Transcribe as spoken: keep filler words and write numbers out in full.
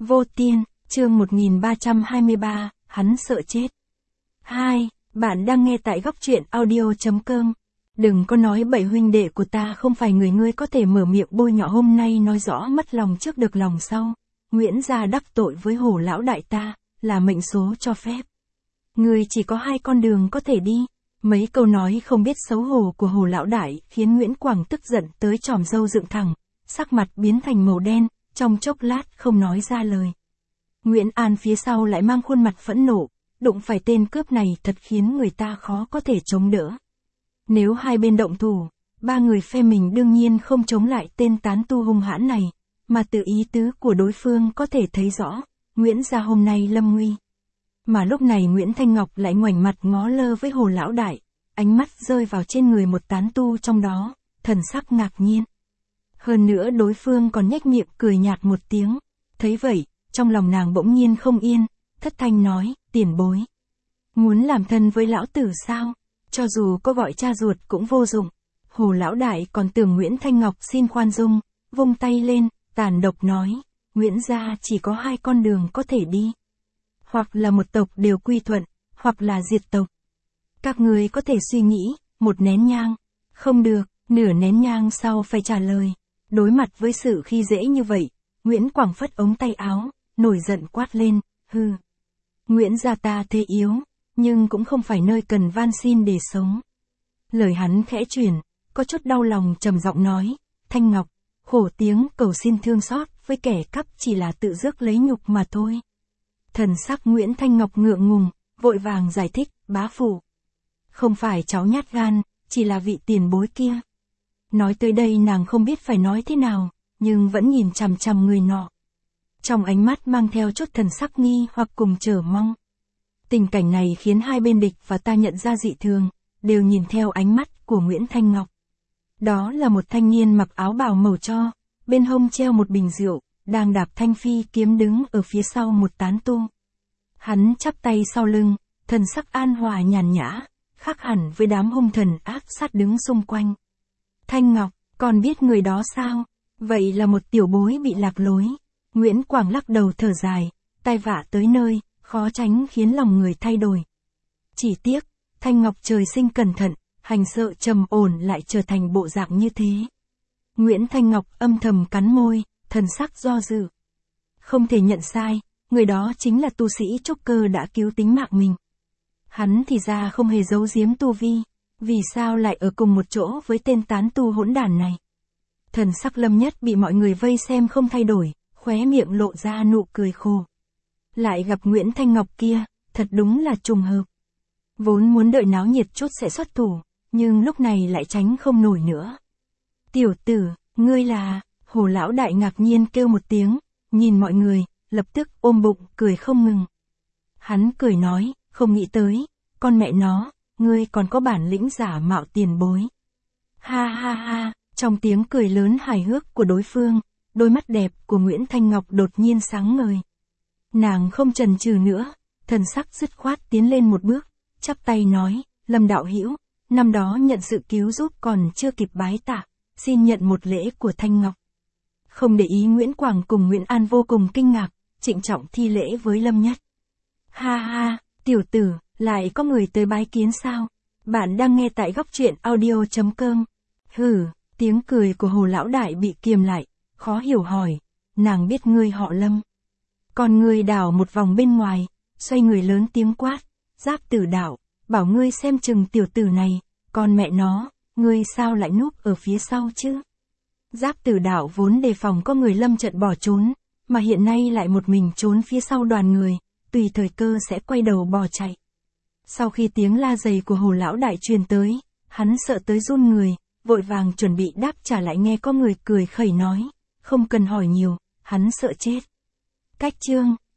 Vô Tiên, chương một nghìn ba trăm hai mươi ba, hắn sợ chết. hai. Bạn đang nghe tại góc truyện audio.com. Đừng có nói bậy, huynh đệ của ta không phải người ngươi có thể mở miệng bôi nhọ, hôm nay nói rõ mất lòng trước được lòng sau. Nguyễn gia đắc tội với Hồ lão đại ta, là mệnh số cho phép. Ngươi chỉ có hai con đường có thể đi. Mấy câu nói không biết xấu hổ của Hồ lão đại khiến Nguyễn Quảng tức giận tới chòm râu dựng thẳng, sắc mặt biến thành màu đen, trong chốc lát không nói ra lời. Nguyễn An phía sau lại mang khuôn mặt phẫn nộ, đụng phải tên cướp này thật khiến người ta khó có thể chống đỡ. Nếu hai bên động thủ, ba người phe mình đương nhiên không chống lại tên tán tu hung hãn này, mà từ ý tứ của đối phương có thể thấy rõ, Nguyễn gia hôm nay lâm nguy. Mà lúc này Nguyễn Thanh Ngọc lại ngoảnh mặt ngó lơ với Hồ lão đại, ánh mắt rơi vào trên người một tán tu trong đó, thần sắc ngạc nhiên. Hơn nữa đối phương còn nhếch miệng cười nhạt một tiếng, thấy vậy, trong lòng nàng bỗng nhiên không yên, thất thanh nói, tiền bối. Muốn làm thân với lão tử sao? Cho dù có gọi cha ruột cũng vô dụng. Hồ lão đại còn tưởng Nguyễn Thanh Ngọc xin khoan dung, vung tay lên, tàn độc nói, Nguyễn gia chỉ có hai con đường có thể đi. Hoặc là một tộc đều quy thuận, hoặc là diệt tộc. Các người có thể suy nghĩ, một nén nhang. Không được, nửa nén nhang sau phải trả lời. Đối mặt với sự khi dễ như vậy, Nguyễn Quảng phất ống tay áo, nổi giận quát lên, hừ. Nguyễn gia ta thế yếu, nhưng cũng không phải nơi cần van xin để sống. Lời hắn khẽ chuyển, có chút đau lòng trầm giọng nói, Thanh Ngọc, khổ tiếng cầu xin thương xót với kẻ cắp chỉ là tự rước lấy nhục mà thôi. Thần sắc Nguyễn Thanh Ngọc ngượng ngùng, vội vàng giải thích, bá phụ. Không phải cháu nhát gan, chỉ là vị tiền bối kia. Nói tới đây nàng không biết phải nói thế nào, nhưng vẫn nhìn chằm chằm người nọ. Trong ánh mắt mang theo chút thần sắc nghi hoặc cùng chờ mong. Tình cảnh này khiến hai bên địch và ta nhận ra dị thường, đều nhìn theo ánh mắt của Nguyễn Thanh Ngọc. Đó là một thanh niên mặc áo bào màu tro, bên hông treo một bình rượu, đang đạp thanh phi kiếm đứng ở phía sau một tán tu. Hắn chắp tay sau lưng, thần sắc an hòa nhàn nhã, khác hẳn với đám hung thần ác sát đứng xung quanh. Thanh Ngọc, còn biết người đó sao? Vậy là một tiểu bối bị lạc lối. Nguyễn Quảng lắc đầu thở dài, tai vạ tới nơi, khó tránh khiến lòng người thay đổi. Chỉ tiếc, Thanh Ngọc trời sinh cẩn thận, hành sự trầm ổn lại trở thành bộ dạng như thế. Nguyễn Thanh Ngọc âm thầm cắn môi, thần sắc do dự. Không thể nhận sai, người đó chính là tu sĩ trúc cơ đã cứu tính mạng mình. Hắn thì ra không hề giấu giếm tu vi, vì sao lại ở cùng một chỗ với tên tán tu hỗn đản này. Thần sắc Lâm Nhất bị mọi người vây xem không thay đổi, khóe miệng lộ ra nụ cười khổ. Lại gặp Nguyễn Thanh Ngọc kia, thật đúng là trùng hợp. Vốn muốn đợi náo nhiệt chút sẽ xuất thủ, nhưng lúc này lại tránh không nổi nữa. Tiểu tử, ngươi là, Hồ lão đại ngạc nhiên kêu một tiếng, nhìn mọi người, lập tức ôm bụng, cười không ngừng. Hắn cười nói, không nghĩ tới, con mẹ nó, ngươi còn có bản lĩnh giả mạo tiền bối. Ha ha ha, trong tiếng cười lớn hài hước của đối phương, đôi mắt đẹp của Nguyễn Thanh Ngọc đột nhiên sáng ngời. Nàng không chần chừ nữa, thần sắc dứt khoát tiến lên một bước, chắp tay nói, Lâm đạo hữu, năm đó nhận sự cứu giúp còn chưa kịp bái tạ, xin nhận một lễ của Thanh Ngọc. Không để ý Nguyễn Quảng cùng Nguyễn An vô cùng kinh ngạc, trịnh trọng thi lễ với Lâm Nhất. Ha ha, tiểu tử, lại có người tới bái kiến sao? Bạn đang nghe tại góc truyện audio.com. Hừ, tiếng cười của Hồ lão đại bị kiềm lại, khó hiểu hỏi, nàng biết ngươi họ Lâm. Còn ngươi đảo một vòng bên ngoài, xoay người lớn tiếng quát, Giáp Tử đạo, bảo ngươi xem chừng tiểu tử này, còn mẹ nó, ngươi sao lại núp ở phía sau chứ? Giáp Tử đạo vốn đề phòng có người lâm trận bỏ trốn, mà hiện nay lại một mình trốn phía sau đoàn người, tùy thời cơ sẽ quay đầu bỏ chạy. Sau khi tiếng la giày của Hồ lão đại truyền tới, hắn sợ tới run người, vội vàng chuẩn bị đáp trả lại nghe có người cười khẩy nói, không cần hỏi nhiều, hắn sợ chết. Cách chương